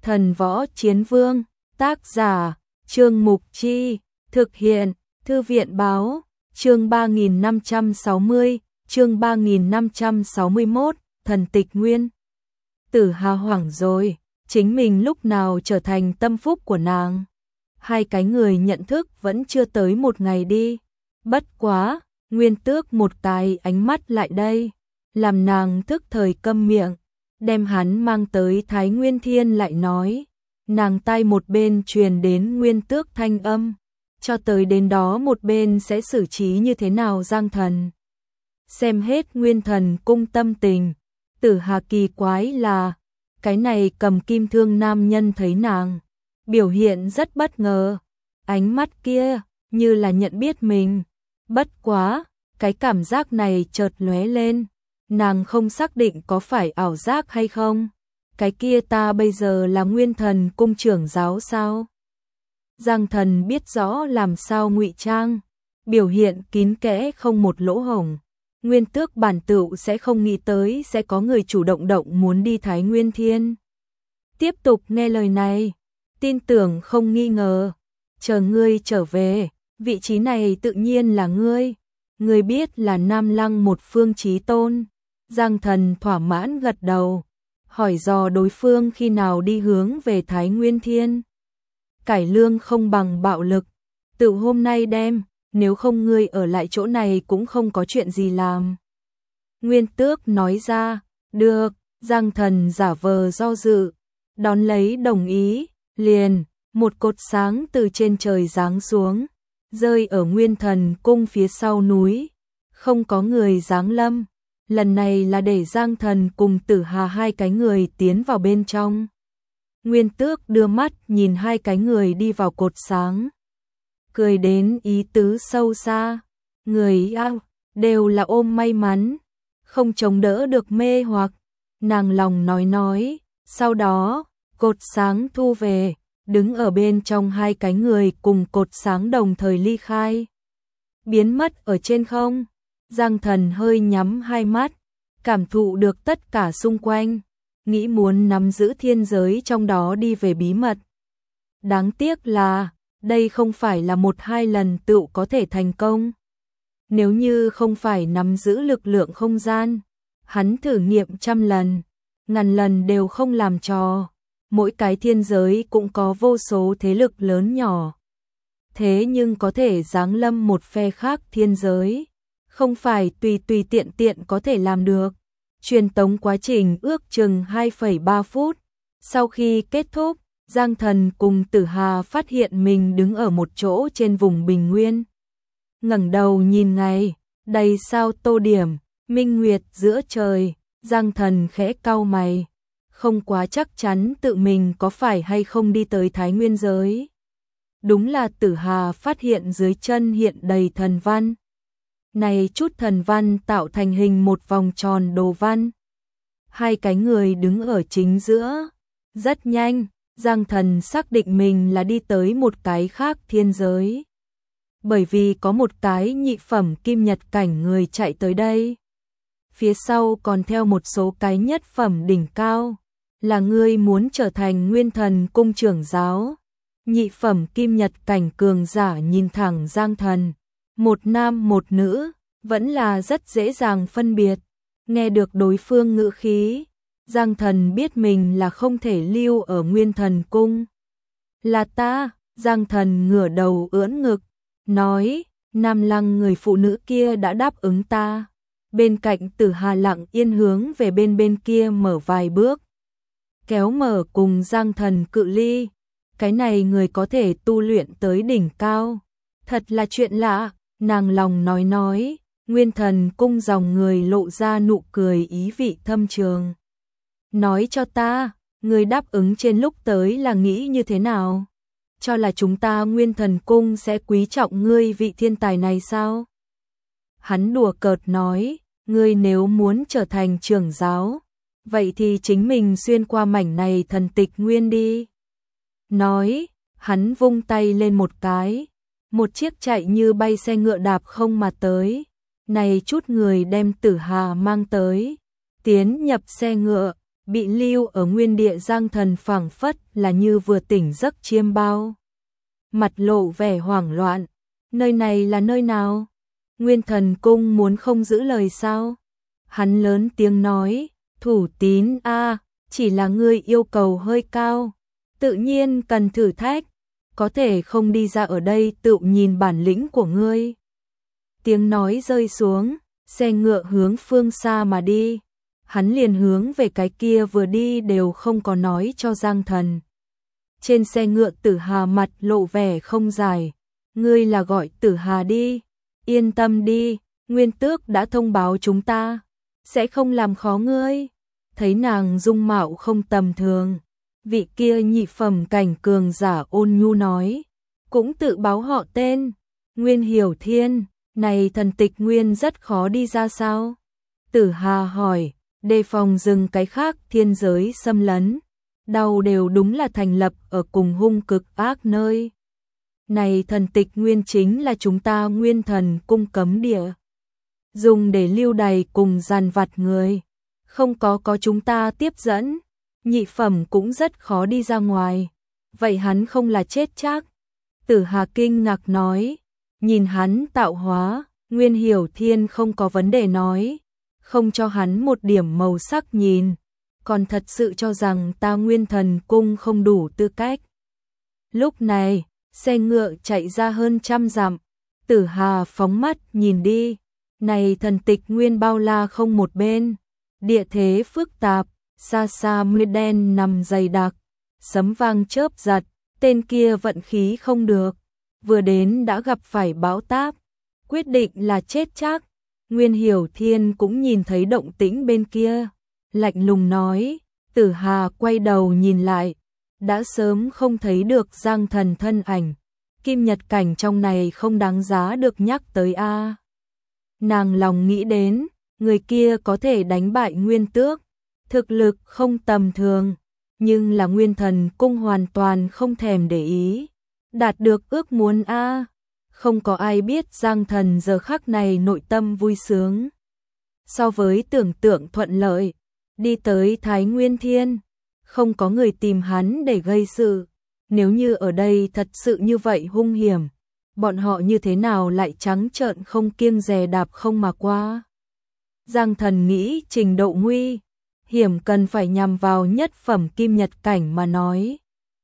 Thần Võ Chiến Vương, tác giả, Trương Mục Chi, thực hiện, Thư viện Báo, chương 3560, chương 3561, thần tịch nguyên. Tử Hà hoảng rồi, chính mình lúc nào trở thành tâm phúc của nàng. Hai cái người nhận thức vẫn chưa tới một ngày đi. Bất quá, Nguyên Tước một cái ánh mắt lại đây, làm nàng thức thời câm miệng, đem hắn mang tới Thái Nguyên Thiên lại nói. Nàng tai một bên truyền đến Nguyên Tước thanh âm, cho tới đến đó một bên sẽ xử trí như thế nào Giang Thần. Xem hết Nguyên Thần cung tâm tình, Tử Hà kỳ quái là, cái này cầm kim thương nam nhân thấy nàng, biểu hiện rất bất ngờ, ánh mắt kia như là nhận biết mình. Bất quá, cái cảm giác này chợt lóe lên, nàng không xác định có phải ảo giác hay không. Cái kia ta bây giờ là Nguyên Thần cung trưởng giáo sao? Giang Thần biết rõ làm sao ngụy trang, biểu hiện kín kẽ không một lỗ hổng. Nguyên Tước bản tựu sẽ không nghĩ tới sẽ có người chủ động muốn đi Thái Nguyên Thiên. Tiếp tục nghe lời này, tin tưởng không nghi ngờ, chờ ngươi trở về, vị trí này tự nhiên là ngươi. Ngươi biết là Nam Lăng một phương chí tôn. Giang Thần thỏa mãn gật đầu, hỏi dò đối phương khi nào đi hướng về Thái Nguyên Thiên. Cải lương không bằng bạo lực, tự hôm nay đem, nếu không ngươi ở lại chỗ này cũng không có chuyện gì làm. Nguyên Tước nói ra, được. Giang Thần giả vờ do dự, đón lấy đồng ý, liền, một cột sáng từ trên trời giáng xuống, rơi ở Nguyên Thần cung phía sau núi, không có người giáng lâm. Lần này là để Giang Thần cùng Tử Hà hai cái người tiến vào bên trong. Nguyên Tước đưa mắt nhìn hai cái người đi vào cột sáng, cười đến ý tứ sâu xa. Người đều là ôm may mắn, không chống đỡ được mê hoặc. Nàng lòng nói, sau đó, cột sáng thu về, đứng ở bên trong hai cái người cùng cột sáng đồng thời ly khai, biến mất ở trên không. Giang Thần hơi nhắm hai mắt, cảm thụ được tất cả xung quanh, nghĩ muốn nắm giữ thiên giới trong đó đi về bí mật. Đáng tiếc là, đây không phải là một hai lần tựu có thể thành công. Nếu như không phải nắm giữ lực lượng không gian, hắn thử nghiệm trăm lần, ngàn lần đều không làm trò. Mỗi cái thiên giới cũng có vô số thế lực lớn nhỏ. Thế nhưng có thể giáng lâm một phe khác thiên giới, không phải tùy tiện có thể làm được. Truyền tống quá trình ước chừng 2,3 phút. Sau khi kết thúc, Giang Thần cùng Tử Hà phát hiện mình đứng ở một chỗ trên vùng bình nguyên. Ngẩng đầu nhìn ngày, đầy sao tô điểm, minh nguyệt giữa trời. Giang Thần khẽ cau mày, không quá chắc chắn tự mình có phải hay không đi tới Thái Nguyên giới. Đúng là Tử Hà phát hiện dưới chân hiện đầy thần văn. Này chút thần văn tạo thành hình một vòng tròn đồ văn. Hai cái người đứng ở chính giữa. Rất nhanh, Giang Thần xác định mình là đi tới một cái khác thiên giới. Bởi vì có một cái nhị phẩm kim nhật cảnh người chạy tới đây. Phía sau còn theo một số cái nhất phẩm đỉnh cao. Là ngươi muốn trở thành Nguyên Thần cung trưởng giáo. Nhị phẩm kim nhật cảnh cường giả nhìn thẳng Giang Thần. Một nam một nữ, vẫn là rất dễ dàng phân biệt. Nghe được đối phương ngữ khí, Giang Thần biết mình là không thể lưu ở Nguyên Thần cung. Là ta. Giang Thần ngửa đầu ưỡn ngực, nói, Nam Lăng người phụ nữ kia đã đáp ứng ta. Bên cạnh Tử Hà lặng yên hướng về bên kia mở vài bước, kéo mở cùng Giang Thần cự ly. Cái này người có thể tu luyện tới đỉnh cao, thật là chuyện lạ. Nàng lòng nói, Nguyên Thần cung dòng người lộ ra nụ cười ý vị thâm trường. Nói cho ta, người đáp ứng trên lúc tới là nghĩ như thế nào? Cho là chúng ta Nguyên Thần cung sẽ quý trọng ngươi vị thiên tài này sao? Hắn đùa cợt nói, ngươi nếu muốn trở thành trưởng giáo, vậy thì chính mình xuyên qua mảnh này thần tịch nguyên đi. Nói, hắn vung tay lên một cái, một chiếc chạy như bay xe ngựa đạp không mà tới. Này chút người đem Tử Hà mang tới, tiến nhập xe ngựa, bị lưu ở nguyên địa Giang Thần phảng phất là như vừa tỉnh giấc chiêm bao. Mặt lộ vẻ hoảng loạn, nơi này là nơi nào? Nguyên Thần Cung muốn không giữ lời sao? Hắn lớn tiếng nói, Thủ Tín a, chỉ là ngươi yêu cầu hơi cao, tự nhiên cần thử thách, có thể không đi ra ở đây tự nhìn bản lĩnh của ngươi. Tiếng nói rơi xuống, xe ngựa hướng phương xa mà đi. Hắn liền hướng về cái kia vừa đi đều không có nói cho Giang Thần. Trên xe ngựa Tử Hà mặt lộ vẻ không giải. Ngươi là gọi Tử Hà đi. Yên tâm đi, Nguyên Tước đã thông báo chúng ta. Sẽ không làm khó ngươi. Thấy nàng dung mạo không tầm thường. Vị kia nhị phẩm cảnh cường giả ôn nhu nói. Cũng tự báo họ tên. Nguyên Hiểu Thiên. Này thần tịch nguyên rất khó đi ra sao? Tử Hà hỏi. Đề phòng dừng cái khác thiên giới xâm lấn. Đau đều đúng là thành lập ở cùng hung cực ác nơi. Này thần tịch nguyên chính là chúng ta Nguyên Thần Cung cấm địa. Dùng để lưu đày cùng giàn vặt người. Không có chúng ta tiếp dẫn. Nhị phẩm cũng rất khó đi ra ngoài. Vậy hắn không là chết chắc. Tử Hà kinh ngạc nói. Nhìn hắn tạo hóa, Nguyên Hiểu Thiên không có vấn đề nói. Không cho hắn một điểm màu sắc nhìn, còn thật sự cho rằng ta Nguyên Thần Cung không đủ tư cách. Lúc này, xe ngựa chạy ra hơn 100 dặm, Tử Hà phóng mắt nhìn đi, này thần tịch nguyên bao la không một bên, địa thế phức tạp, xa xa mây đen nằm dày đặc, sấm vang chớp giật, tên kia vận khí không được, vừa đến đã gặp phải bão táp, quyết định là chết chắc. Nguyên Hiểu Thiên cũng nhìn thấy động tĩnh bên kia, lạnh lùng nói, Tử Hà quay đầu nhìn lại, đã sớm không thấy được Giang Thần thân ảnh, kim nhật cảnh trong này không đáng giá được nhắc tới a. Nàng lòng nghĩ đến, người kia có thể đánh bại Nguyên Tước, thực lực không tầm thường, nhưng là Nguyên Thần Cung hoàn toàn không thèm để ý, đạt được ước muốn a. Không có ai biết Giang Thần giờ khắc này nội tâm vui sướng. So với tưởng tượng thuận lợi, đi tới Thái Nguyên Thiên, không có người tìm hắn để gây sự. Nếu như ở đây thật sự như vậy hung hiểm, bọn họ như thế nào lại trắng trợn không kiêng dè đạp không mà qua. Giang Thần nghĩ trình độ nguy hiểm cần phải nhằm vào nhất phẩm kim nhật cảnh mà nói.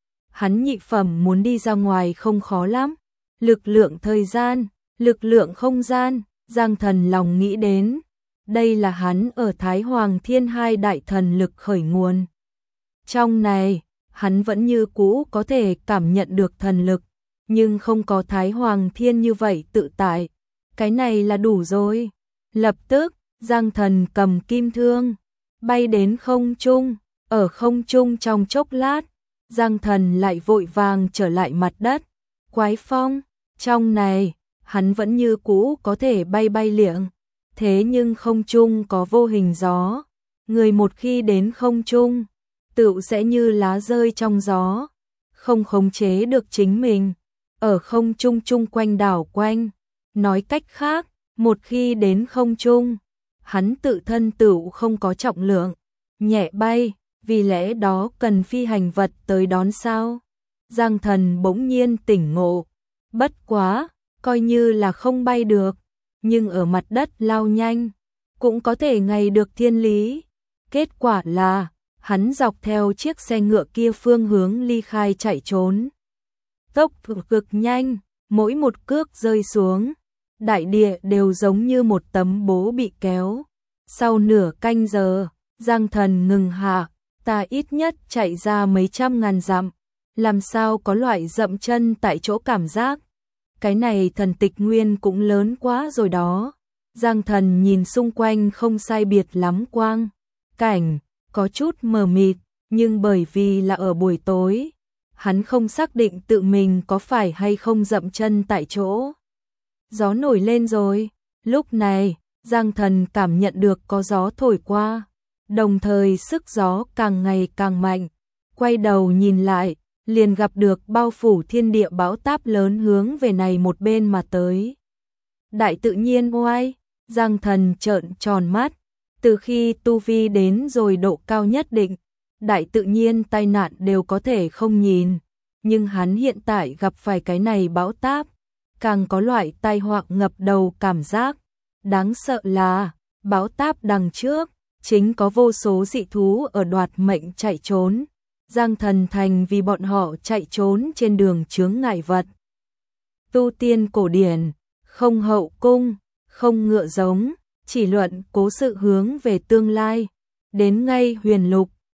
Hắn nhị phẩm muốn đi ra ngoài không khó lắm. Lực lượng thời gian, lực lượng không gian, Giang Thần lòng nghĩ đến. Đây là hắn ở Thái Hoàng Thiên hai đại thần lực khởi nguồn. Trong này, hắn vẫn như cũ có thể cảm nhận được thần lực, nhưng không có Thái Hoàng Thiên như vậy tự tại. Cái này là đủ rồi. Lập tức, Giang Thần cầm kim thương, bay đến không trung, ở không trung trong chốc lát, Giang Thần lại vội vàng trở lại mặt đất. Quái phong, trong này, hắn vẫn như cũ có thể bay liệng, thế nhưng không trung có vô hình gió, người một khi đến không trung, tựu sẽ như lá rơi trong gió, không khống chế được chính mình, ở không trung chung quanh đảo quanh, nói cách khác, một khi đến không trung, hắn tự thân tựu không có trọng lượng, nhẹ bay, vì lẽ đó cần phi hành vật tới đón sao. Giang Thần bỗng nhiên tỉnh ngộ, bất quá, coi như là không bay được, nhưng ở mặt đất lao nhanh, cũng có thể ngày được thiên lý. Kết quả là, hắn dọc theo chiếc xe ngựa kia phương hướng ly khai chạy trốn. Tốc độ cực nhanh, mỗi một cước rơi xuống, đại địa đều giống như một tấm bố bị kéo. Sau nửa canh giờ, Giang Thần ngừng hạ, ta ít nhất chạy ra mấy trăm ngàn dặm. Làm sao có loại dậm chân tại chỗ cảm giác. Cái này thần tịch nguyên cũng lớn quá rồi đó. Giang Thần nhìn xung quanh không sai biệt lắm quang cảnh, có chút mờ mịt, nhưng bởi vì là ở buổi tối, hắn không xác định tự mình có phải hay không dậm chân tại chỗ. Gió nổi lên rồi, lúc này, Giang Thần cảm nhận được có gió thổi qua, đồng thời sức gió càng ngày càng mạnh, quay đầu nhìn lại, liền gặp được bao phủ thiên địa bão táp lớn hướng về này một bên mà tới. Đại tự nhiên oai, Giang Thần trợn tròn mắt, Từ khi tu vi đến rồi độ cao nhất định, đại tự nhiên tai nạn đều có thể không nhìn, nhưng hắn hiện tại gặp phải cái này bão táp, càng có loại tai họa ngập đầu cảm giác. Đáng sợ là, bão táp đằng trước, chính có vô số dị thú ở đoạt mệnh chạy trốn. Giang Thần Thành vì bọn họ chạy trốn trên đường chướng ngại vật. Tu tiên cổ điển, không hậu cung, không ngựa giống, chỉ luận cố sự hướng về tương lai. Đến ngay huyền lục,